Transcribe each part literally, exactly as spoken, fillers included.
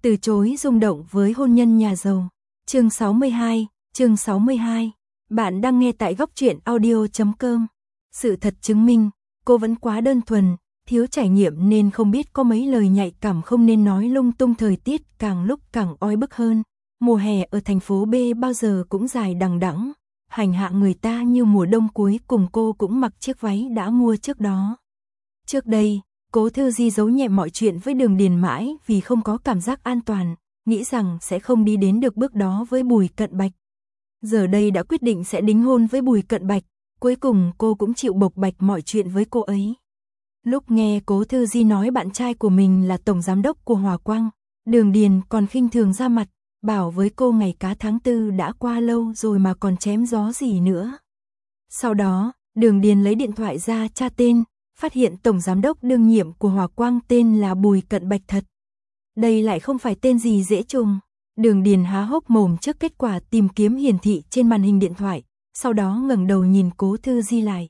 Từ chối rung động với hôn nhân nhà giàu. Chương sáu mươi hai, chương sáu mươi hai. Bạn đang nghe tại góc truyện audio chấm com. Sự thật chứng minh, cô vẫn quá đơn thuần, thiếu trải nghiệm nên không biết có mấy lời nhạy cảm không nên nói lung tung. Thời tiết càng lúc càng oi bức hơn. Mùa hè ở thành phố B bao giờ cũng dài đằng đẵng, hành hạ người ta như mùa đông. Cuối cùng cô cũng mặc chiếc váy đã mua trước đó. Trước đây, Cố Thư Di giấu nhẹm mọi chuyện với Đường Điền mãi vì không có cảm giác an toàn, nghĩ rằng sẽ không đi đến được bước đó với Bùi Cận Bạch. Giờ đây đã quyết định sẽ đính hôn với Bùi Cận Bạch, cuối cùng cô cũng chịu bộc bạch mọi chuyện với cô ấy. Lúc nghe Cố Thư Di nói bạn trai của mình là tổng giám đốc của Hòa Quang, Đường Điền còn khinh thường ra mặt, bảo với cô ngày cá tháng tư đã qua lâu rồi mà còn chém gió gì nữa. Sau đó, Đường Điền lấy điện thoại ra tra tên, phát hiện tổng giám đốc đương nhiệm của Hòa Quang tên là Bùi Cận Bạch thật. Đây lại không phải tên gì dễ trùng. Đường Điền há hốc mồm trước kết quả tìm kiếm hiển thị trên màn hình điện thoại, sau đó ngẩng đầu nhìn Cố Thư Di lại.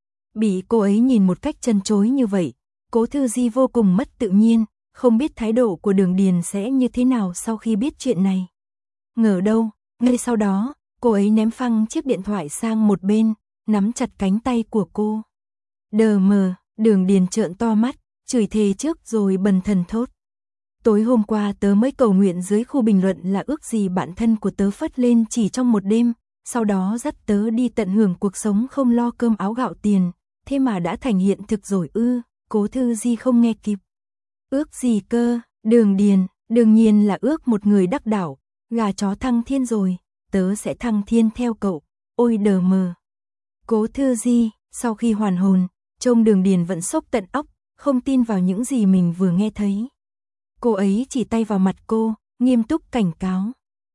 Bị cô ấy nhìn một cách chân chối như vậy, Cố Thư Di vô cùng mất tự nhiên, không biết thái độ của Đường Điền sẽ như thế nào sau khi biết chuyện này. Ngờ đâu, ngay sau đó, cô ấy ném phăng chiếc điện thoại sang một bên, nắm chặt cánh tay của cô. Đờ mờ, Đường Điền trợn to mắt, chửi thề trước rồi bần thần thốt. Tối hôm qua tớ mới cầu nguyện dưới khu bình luận là ước gì bạn thân của tớ phất lên chỉ trong một đêm, sau đó dắt tớ đi tận hưởng cuộc sống không lo cơm áo gạo tiền, thế mà đã thành hiện thực rồi ư? Cố Thư Di không nghe kịp. Ước gì cơ? Đường Điền, đương nhiên là ước một người đắc đạo, gà chó thăng thiên rồi, tớ sẽ thăng thiên theo cậu. Ôi đờ mờ. Cố Thư Di, sau khi hoàn hồn, trông Đường Điền vẫn sốc tận óc, không tin vào những gì mình vừa nghe thấy. Cô ấy chỉ tay vào mặt cô, nghiêm túc cảnh cáo.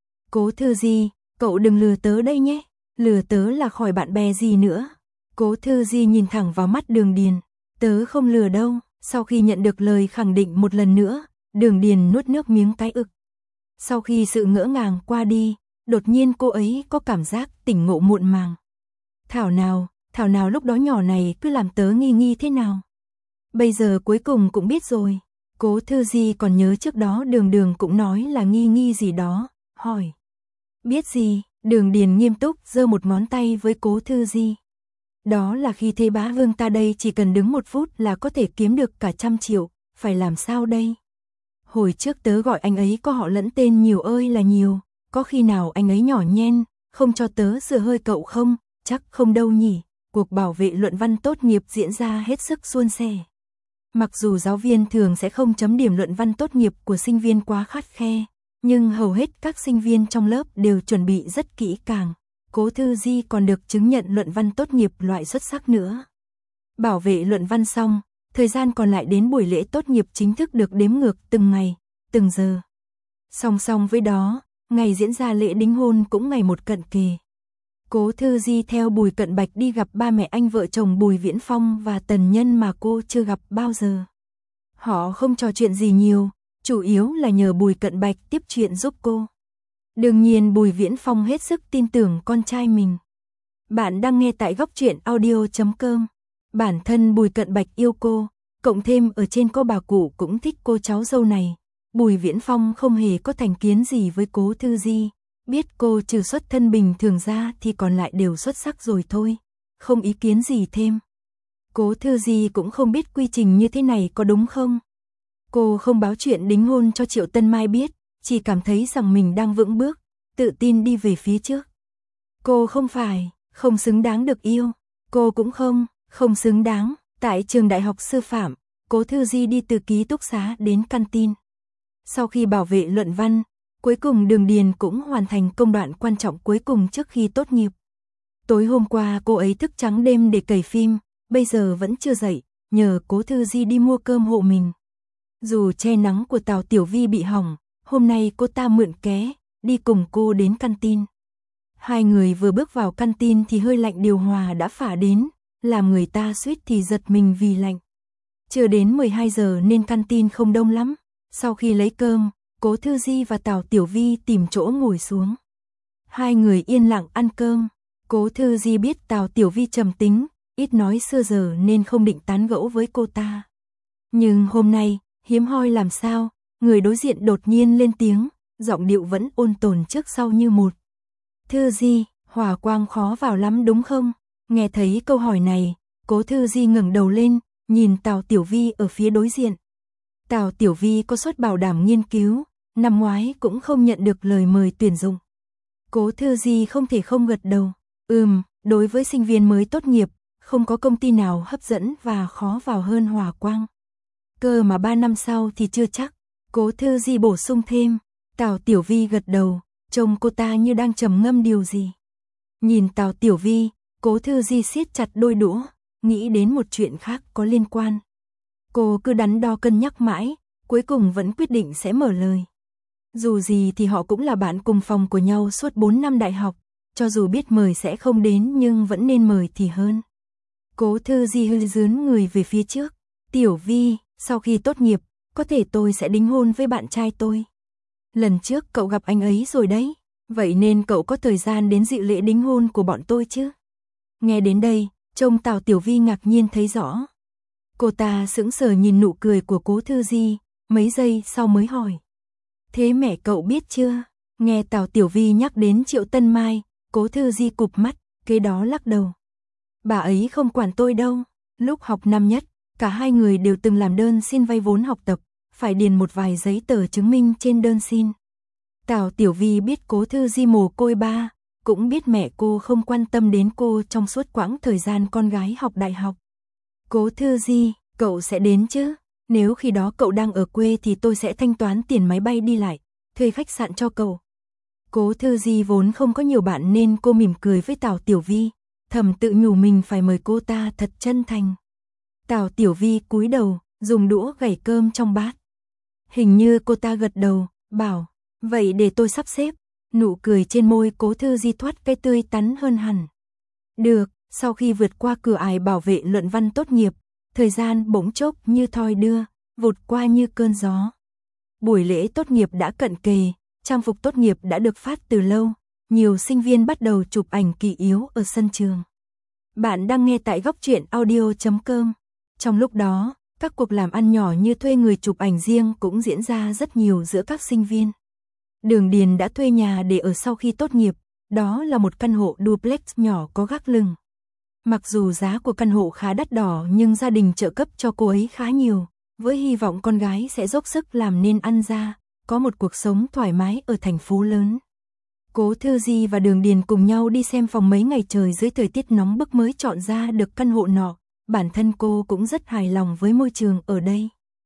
Cố Thư Di, cậu đừng lừa tớ đây nhé, lừa tớ là khỏi bạn bè gì nữa. Cố Thư Di nhìn thẳng vào mắt Đường Điền, tớ không lừa đâu. Sau khi nhận được lời khẳng định một lần nữa, Đường Điền nuốt nước miếng cái ực. Sau khi sự ngỡ ngàng qua đi, đột nhiên cô ấy có cảm giác tỉnh ngộ muộn màng. Thảo nào, thảo nào lúc đó nhỏ này cứ làm tớ nghi nghi thế nào. Bây giờ cuối cùng cũng biết rồi. Cố Thư Di còn nhớ trước đó Đường Đường cũng nói là nghi nghi gì đó, hỏi. Biết gì? Đường Điền nghiêm túc giơ một ngón tay với Cố Thư Di. Đó là khi Thế Bá Vương ta đây chỉ cần đứng một phút là có thể kiếm được cả trăm triệu, phải làm sao đây? Hồi trước tớ gọi anh ấy có họ lẫn tên nhiều ơi là nhiều, có khi nào anh ấy nhỏ nhen, không cho tớ sửa hơi cậu không? Chắc không đâu nhỉ. Cuộc bảo vệ luận văn tốt nghiệp diễn ra hết sức suôn sẻ. Mặc dù giáo viên thường sẽ không chấm điểm luận văn tốt nghiệp của sinh viên quá khắt khe, nhưng hầu hết các sinh viên trong lớp đều chuẩn bị rất kỹ càng. Cố Thư Di còn được chứng nhận luận văn tốt nghiệp loại xuất sắc nữa. Bảo vệ luận văn xong, thời gian còn lại đến buổi lễ tốt nghiệp chính thức được đếm ngược từng ngày, từng giờ. Song song với đó, ngày diễn ra lễ đính hôn cũng ngày một cận kề. Cố Thư Di theo Bùi Cận Bạch đi gặp ba mẹ anh vợ chồng Bùi Viễn Phong và Tần Nhân mà cô chưa gặp bao giờ. Họ không trò chuyện gì nhiều, chủ yếu là nhờ Bùi Cận Bạch tiếp chuyện giúp cô. Đương nhiên Bùi Viễn Phong hết sức tin tưởng con trai mình. Bạn đang nghe tại góc truyện audio chấm com. Bản thân Bùi Cận Bạch yêu cô, cộng thêm ở trên có bà cụ cũng thích cô cháu dâu này. Bùi Viễn Phong không hề có thành kiến gì với Cố Thư Di. Biết cô trừ xuất thân bình thường ra thì còn lại đều xuất sắc rồi thôi, không ý kiến gì thêm. Cố Thư Di cũng không biết quy trình như thế này có đúng không. Cô không báo chuyện đính hôn cho Triệu Tân Mai biết, chỉ cảm thấy rằng mình đang vững bước, tự tin đi về phía trước. Cô không phải, không xứng đáng được yêu. Cô cũng không, không xứng đáng. Tại trường đại học sư phạm, Cố Thư Di đi từ ký túc xá đến căn tin. Sau khi bảo vệ luận văn, cuối cùng Đường Điền cũng hoàn thành công đoạn quan trọng cuối cùng trước khi tốt nghiệp. Tối hôm qua cô ấy thức trắng đêm để cày phim, bây giờ vẫn chưa dậy, nhờ Cố Thư Di đi mua cơm hộ mình. Dù che nắng của Tào Tiểu Vi bị hỏng, hôm nay cô ta mượn ké, đi cùng cô đến căn tin. Hai người vừa bước vào căn tin thì hơi lạnh điều hòa đã phả đến, làm người ta suýt thì giật mình vì lạnh. Chưa đến mười hai giờ nên căn tin không đông lắm. Sau khi lấy cơm, Cố Thư Di và Tào Tiểu Vi tìm chỗ ngồi xuống. Hai người yên lặng ăn cơm. Cố Thư Di biết Tào Tiểu Vi trầm tính, ít nói xưa giờ nên không định tán gẫu với cô ta. Nhưng hôm nay, hiếm hoi làm sao, người đối diện đột nhiên lên tiếng, giọng điệu vẫn ôn tồn trước sau như một. Thư Di, hỏa quang khó vào lắm đúng không? Nghe thấy câu hỏi này, Cố Thư Di ngẩng đầu lên, nhìn Tào Tiểu Vi ở phía đối diện. Tào Tiểu Vi có suất bảo đảm nghiên cứu, năm ngoái cũng không nhận được lời mời tuyển dụng. Cố Thư Di không thể không gật đầu. Ừm, đối với sinh viên mới tốt nghiệp, không có công ty nào hấp dẫn và khó vào hơn hỏa quang. Cơ mà ba năm sau thì chưa chắc. Cố Thư Di bổ sung thêm. Tào Tiểu Vi gật đầu, trông cô ta như đang trầm ngâm điều gì. Nhìn Tào Tiểu Vi, Cố Thư Di siết chặt đôi đũa, nghĩ đến một chuyện khác có liên quan. Cô cứ đắn đo cân nhắc mãi, cuối cùng vẫn quyết định sẽ mở lời. Dù gì thì họ cũng là bạn cùng phòng của nhau suốt bốn năm đại học, cho dù biết mời sẽ không đến nhưng vẫn nên mời thì hơn. Cố Thư Di hơi dướn người về phía trước. Tiểu Vi, sau khi tốt nghiệp, có thể tôi sẽ đính hôn với bạn trai tôi. Lần trước cậu gặp anh ấy rồi đấy, vậy nên cậu có thời gian đến dự lễ đính hôn của bọn tôi chứ? Nghe đến đây, trông Tào Tiểu Vi ngạc nhiên thấy rõ. Cô ta sững sờ nhìn nụ cười của Cố Thư Di, mấy giây sau mới hỏi. Thế mẹ cậu biết chưa? Nghe Tào Tiểu Vi nhắc đến Triệu Tân Mai, Cố Thư Di cụp mắt, kế đó lắc đầu. Bà ấy không quản tôi đâu, lúc học năm nhất, cả hai người đều từng làm đơn xin vay vốn học tập, phải điền một vài giấy tờ chứng minh trên đơn xin. Tào Tiểu Vi biết Cố Thư Di mồ côi ba, cũng biết mẹ cô không quan tâm đến cô trong suốt quãng thời gian con gái học đại học. Cố Thư Di, cậu sẽ đến chứ? Nếu khi đó cậu đang ở quê thì tôi sẽ thanh toán tiền máy bay đi lại, thuê khách sạn cho cậu. Cố Thư Di vốn không có nhiều bạn nên cô mỉm cười với Tào Tiểu Vi, thầm tự nhủ mình phải mời cô ta thật chân thành. Tào Tiểu Vi cúi đầu, dùng đũa gảy cơm trong bát. Hình như cô ta gật đầu, bảo, vậy để tôi sắp xếp. Nụ cười trên môi Cố Thư Di thoát cái tươi tắn hơn hẳn. Được, sau khi vượt qua cửa ải bảo vệ luận văn tốt nghiệp, thời gian bỗng chốc như thoi đưa, vụt qua như cơn gió. Buổi lễ tốt nghiệp đã cận kề, trang phục tốt nghiệp đã được phát từ lâu, nhiều sinh viên bắt đầu chụp ảnh kỷ yếu ở sân trường. Bạn đang nghe tại góc truyện audio chấm com. Trong lúc đó, các cuộc làm ăn nhỏ như thuê người chụp ảnh riêng cũng diễn ra rất nhiều giữa các sinh viên. Đường Điền đã thuê nhà để ở sau khi tốt nghiệp, đó là một căn hộ duplex nhỏ có gác lửng. Mặc dù giá của căn hộ khá đắt đỏ nhưng gia đình trợ cấp cho cô ấy khá nhiều, với hy vọng con gái sẽ dốc sức làm nên ăn ra, có một cuộc sống thoải mái ở thành phố lớn. Cố Thư Di và Đường Điền cùng nhau đi xem phòng mấy ngày trời dưới thời tiết nóng bức mới chọn ra được căn hộ nọ, bản thân cô cũng rất hài lòng với môi trường ở đây.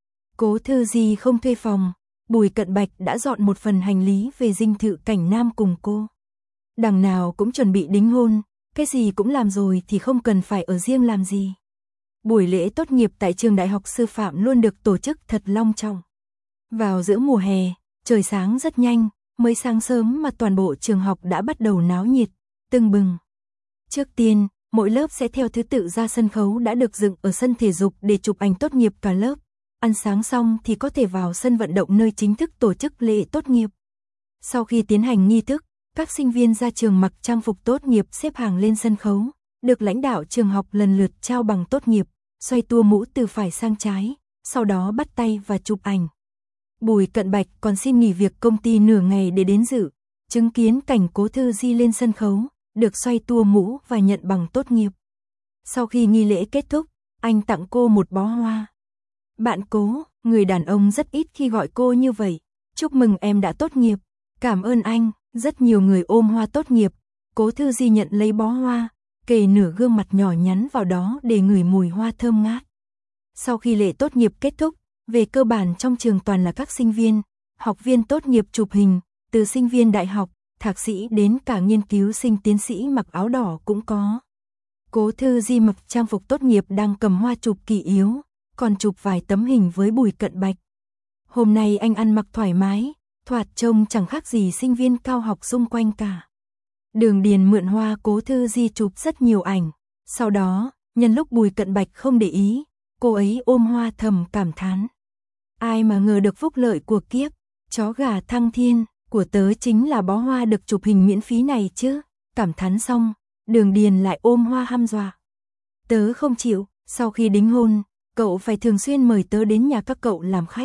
Cố Thư Di không thuê phòng, Bùi Cận Bạch đã dọn một phần hành lý về dinh thự Cảnh Nam cùng cô. Đằng nào cũng chuẩn bị đính hôn, cái gì cũng làm rồi thì không cần phải ở riêng làm gì. Buổi lễ tốt nghiệp tại trường đại học sư phạm luôn được tổ chức thật long trọng. Vào giữa mùa hè, trời sáng rất nhanh, mới sáng sớm mà toàn bộ trường học đã bắt đầu náo nhiệt, tưng bừng. Trước tiên, mỗi lớp sẽ theo thứ tự ra sân khấu đã được dựng ở sân thể dục để chụp ảnh tốt nghiệp cả lớp. Ăn sáng xong thì có thể vào sân vận động nơi chính thức tổ chức lễ tốt nghiệp. Sau khi tiến hành nghi thức, các sinh viên ra trường mặc trang phục tốt nghiệp xếp hàng lên sân khấu, được lãnh đạo trường học lần lượt trao bằng tốt nghiệp, xoay tua mũ từ phải sang trái, sau đó bắt tay và chụp ảnh. Bùi Cận Bạch còn xin nghỉ việc công ty nửa ngày để đến dự, chứng kiến cảnh Cố Thư Di lên sân khấu, được xoay tua mũ và nhận bằng tốt nghiệp. Sau khi nghi lễ kết thúc, anh tặng cô một bó hoa. Bạn Cố, người đàn ông rất ít khi gọi cô như vậy. Chúc mừng em đã tốt nghiệp. Cảm ơn anh. Rất nhiều người ôm hoa tốt nghiệp. Cố Thư Di nhận lấy bó hoa, kề nửa gương mặt nhỏ nhắn vào đó để ngửi mùi hoa thơm ngát. Sau khi lễ tốt nghiệp kết thúc, về cơ bản trong trường toàn là các sinh viên, học viên tốt nghiệp chụp hình, từ sinh viên đại học, thạc sĩ đến cả nghiên cứu sinh tiến sĩ mặc áo đỏ cũng có. Cố Thư Di mặc trang phục tốt nghiệp đang cầm hoa chụp kỷ yếu, còn chụp vài tấm hình với Bùi Cận Bạch. Hôm nay anh ăn mặc thoải mái, thoạt trông chẳng khác gì sinh viên cao học xung quanh cả. Đường Điền mượn hoa Cố Thư Di chụp rất nhiều ảnh. Sau đó, nhân lúc Bùi Cận Bạch không để ý, cô ấy ôm hoa thầm cảm thán. Ai mà ngờ được phúc lợi của kiếp, chó gà thăng thiên, của tớ chính là bó hoa được chụp hình miễn phí này chứ. Cảm thán xong, Đường Điền lại ôm hoa hăm dọa. Tớ không chịu, sau khi đính hôn, cậu phải thường xuyên mời tớ đến nhà các cậu làm khách.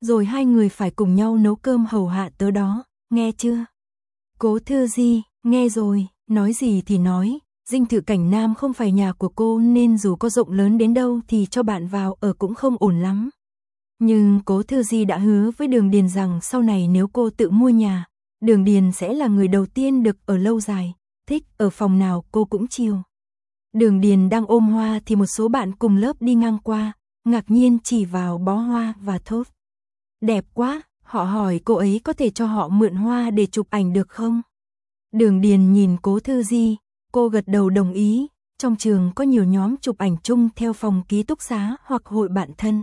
rồi hai người phải cùng nhau nấu cơm hầu hạ tớ đó, nghe chưa? Cố Thư Di, nghe rồi, nói gì thì nói, dinh thự Cảnh Nam không phải nhà của cô nên dù có rộng lớn đến đâu thì cho bạn vào ở cũng không ổn lắm. Nhưng Cố Thư Di đã hứa với Đường Điền rằng sau này nếu cô tự mua nhà, Đường Điền sẽ là người đầu tiên được ở lâu dài, thích ở phòng nào cô cũng chiều. Đường Điền đang ôm hoa thì một số bạn cùng lớp đi ngang qua, ngạc nhiên chỉ vào bó hoa và thốt. Đẹp quá, họ hỏi cô ấy có thể cho họ mượn hoa để chụp ảnh được không? Đường Điền nhìn Cố Thư Di, cô gật đầu đồng ý, trong trường có nhiều nhóm chụp ảnh chung theo phòng ký túc xá hoặc hội bạn thân.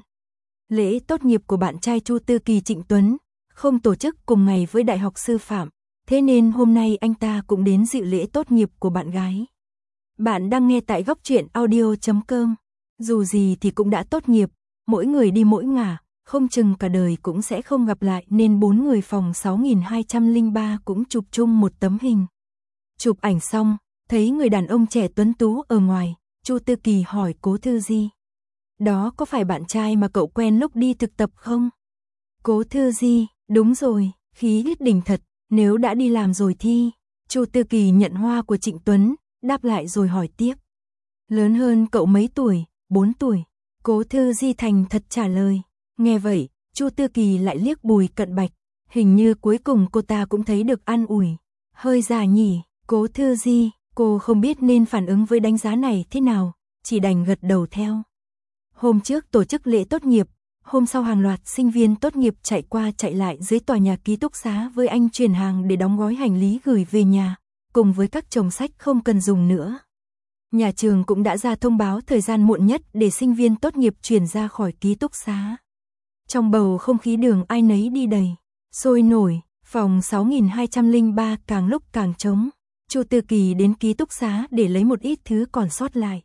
Lễ tốt nghiệp của bạn trai Chu Tư Kỳ Trịnh Tuấn không tổ chức cùng ngày với Đại học Sư phạm, thế nên hôm nay anh ta cũng đến dự lễ tốt nghiệp của bạn gái. Bạn đang nghe tại góc truyện audio chấm com. Dù gì thì cũng đã tốt nghiệp, mỗi người đi mỗi ngả, không chừng cả đời cũng sẽ không gặp lại nên bốn người phòng sáu nghìn hai trăm lẻ ba cũng chụp chung một tấm hình. Chụp ảnh xong, thấy người đàn ông trẻ tuấn tú ở ngoài, Chu Tư Kỳ hỏi Cố Thư Di. Đó có phải bạn trai mà cậu quen lúc đi thực tập không? Cố Thư Di, đúng rồi, khí huyết đỉnh thật, nếu đã đi làm rồi thì... Chu Tư Kỳ nhận hoa của Trịnh Tuấn, đáp lại rồi hỏi tiếp. Lớn hơn cậu mấy tuổi? bốn tuổi. Cố Thư Di thành thật trả lời. Nghe vậy, Chu Tư Kỳ lại liếc Bùi Cận Bạch, hình như cuối cùng cô ta cũng thấy được an ủi. Hơi già nhỉ, Cố Thư Di, cô không biết nên phản ứng với đánh giá này thế nào, chỉ đành gật đầu theo. Hôm trước tổ chức lễ tốt nghiệp, hôm sau hàng loạt sinh viên tốt nghiệp chạy qua chạy lại dưới tòa nhà ký túc xá với anh chuyển hàng để đóng gói hành lý gửi về nhà, cùng với các chồng sách không cần dùng nữa. Nhà trường cũng đã ra thông báo thời gian muộn nhất để sinh viên tốt nghiệp chuyển ra khỏi ký túc xá. Trong bầu không khí đường ai nấy đi đầy, sôi nổi, phòng sáu nghìn hai trăm lẻ ba càng lúc càng trống. Chu Tư Kỳ đến ký túc xá để lấy một ít thứ còn sót lại.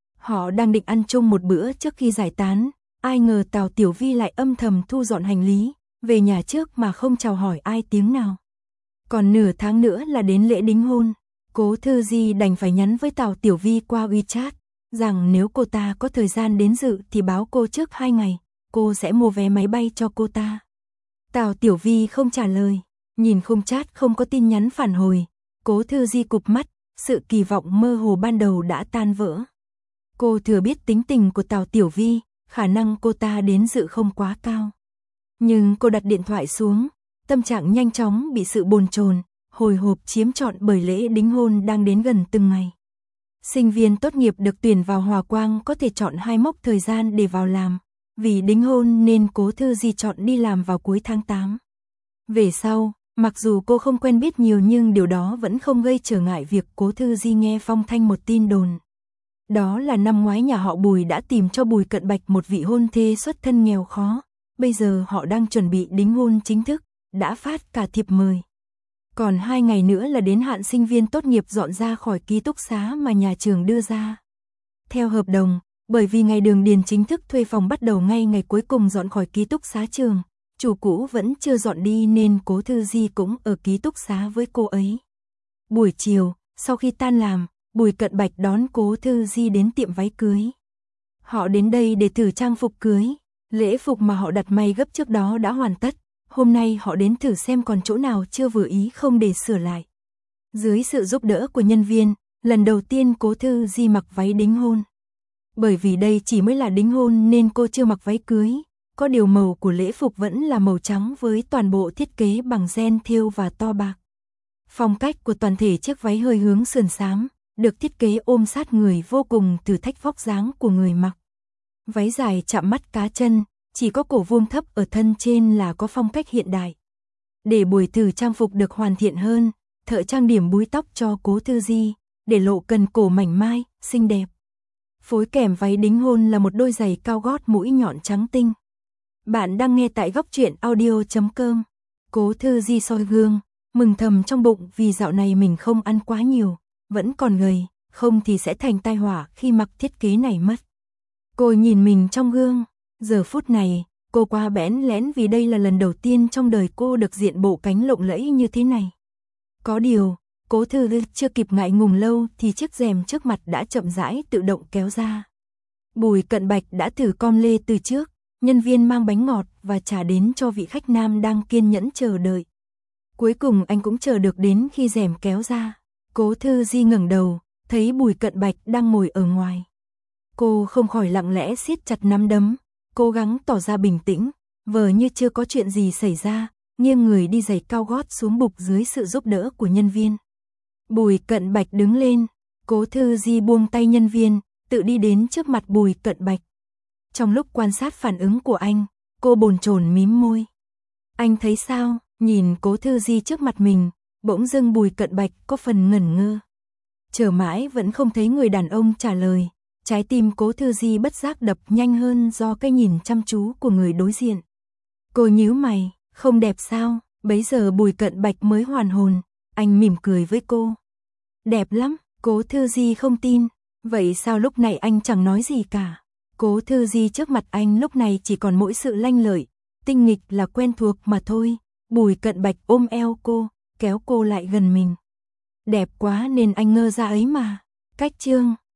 Họ đang định ăn chung một bữa trước khi giải tán, ai ngờ Tào Tiểu Vi lại âm thầm thu dọn hành lý, về nhà trước mà không chào hỏi ai tiếng nào. Còn nửa tháng nữa là đến lễ đính hôn, Cố Thư Di đành phải nhắn với Tào Tiểu Vi qua WeChat, rằng nếu cô ta có thời gian đến dự thì báo cô trước hai ngày, cô sẽ mua vé máy bay cho cô ta. Tào Tiểu Vi không trả lời, nhìn khung chat không có tin nhắn phản hồi, Cố Thư Di cụp mắt, sự kỳ vọng mơ hồ ban đầu đã tan vỡ. Cô thừa biết tính tình của Tào Tiểu Vi, khả năng cô ta đến dự không quá cao. Nhưng cô đặt điện thoại xuống, tâm trạng nhanh chóng bị sự bồn chồn, hồi hộp chiếm trọn bởi lễ đính hôn đang đến gần từng ngày. Sinh viên tốt nghiệp được tuyển vào Hòa Quang có thể chọn hai mốc thời gian để vào làm, vì đính hôn nên Cố Thư Di chọn đi làm vào cuối tháng tám. Về sau, mặc dù cô không quen biết nhiều nhưng điều đó vẫn không gây trở ngại việc Cố Thư Di nghe phong thanh một tin đồn. Đó là năm ngoái nhà họ Bùi đã tìm cho Bùi Cận Bạch một vị hôn thê xuất thân nghèo khó, bây giờ họ đang chuẩn bị đính hôn chính thức, đã phát cả thiệp mời. Còn hai ngày nữa là đến hạn sinh viên tốt nghiệp dọn ra khỏi ký túc xá mà nhà trường đưa ra. Theo hợp đồng, bởi vì ngày Đường Điền chính thức thuê phòng bắt đầu ngay ngày cuối cùng dọn khỏi ký túc xá trường, chủ cũ vẫn chưa dọn đi nên Cố Thư Di cũng ở ký túc xá với cô ấy. Buổi chiều, sau khi tan làm, Bùi Cận Bạch đón Cố Thư Di đến tiệm váy cưới. Họ đến đây để thử trang phục cưới, lễ phục mà họ đặt may gấp trước đó đã hoàn tất, hôm nay họ đến thử xem còn chỗ nào chưa vừa ý không để sửa lại. Dưới sự giúp đỡ của nhân viên, lần đầu tiên Cố Thư Di mặc váy đính hôn. Bởi vì đây chỉ mới là đính hôn nên cô chưa mặc váy cưới, có điều màu của lễ phục vẫn là màu trắng với toàn bộ thiết kế bằng ren thêu và to bạc. Phong cách của toàn thể chiếc váy hơi hướng sườn xám, được thiết kế ôm sát người vô cùng thử thách vóc dáng của người mặc. Váy dài chạm mắt cá chân, chỉ có cổ vuông thấp ở thân trên là có phong cách hiện đại. Để buổi thử trang phục được hoàn thiện hơn, thợ trang điểm búi tóc cho Cố Thư Di, để lộ cần cổ mảnh mai, xinh đẹp. Phối kèm váy đính hôn là một đôi giày cao gót mũi nhọn trắng tinh. Bạn đang nghe tại góc truyện audio chấm com. Cố Thư Di soi gương, mừng thầm trong bụng vì dạo này mình không ăn quá nhiều, vẫn còn gầy, không thì sẽ thành tai họa khi mặc thiết kế này mất. Cô nhìn mình trong gương, giờ phút này, cô quá bẽn lẽn vì đây là lần đầu tiên trong đời cô được diện bộ cánh lộng lẫy như thế này. Có điều, Cố Thư Di chưa kịp ngại ngùng lâu thì chiếc rèm trước mặt đã chậm rãi tự động kéo ra. Bùi Cận Bạch đã thử com lê từ trước, nhân viên mang bánh ngọt và trà đến cho vị khách nam đang kiên nhẫn chờ đợi. Cuối cùng anh cũng chờ được đến khi rèm kéo ra. Cố Thư Di ngẩng đầu, thấy Bùi Cận Bạch đang ngồi ở ngoài. Cô không khỏi lặng lẽ siết chặt nắm đấm, cố gắng tỏ ra bình tĩnh, vờ như chưa có chuyện gì xảy ra, nghiêng người đi giày cao gót xuống bục dưới sự giúp đỡ của nhân viên. Bùi Cận Bạch đứng lên, Cố Thư Di buông tay nhân viên, tự đi đến trước mặt Bùi Cận Bạch. Trong lúc quan sát phản ứng của anh, cô bồn chồn mím môi. Anh thấy sao? Nhìn Cố Thư Di trước mặt mình, bỗng dưng Bùi Cận Bạch có phần ngẩn ngơ. Chờ mãi vẫn không thấy người đàn ông trả lời, trái tim Cố Thư Di bất giác đập nhanh hơn do cái nhìn chăm chú của người đối diện. Cô nhíu mày, không đẹp sao? Bấy giờ Bùi Cận Bạch mới hoàn hồn, anh mỉm cười với cô. Đẹp lắm, Cố Thư Di không tin, vậy sao lúc này anh chẳng nói gì cả? Cố Thư Di trước mặt anh lúc này chỉ còn mỗi sự lanh lợi, tinh nghịch là quen thuộc mà thôi. Bùi Cận Bạch ôm eo cô, kéo cô lại gần mình. Đẹp quá nên anh ngơ ra ấy mà. Cách chương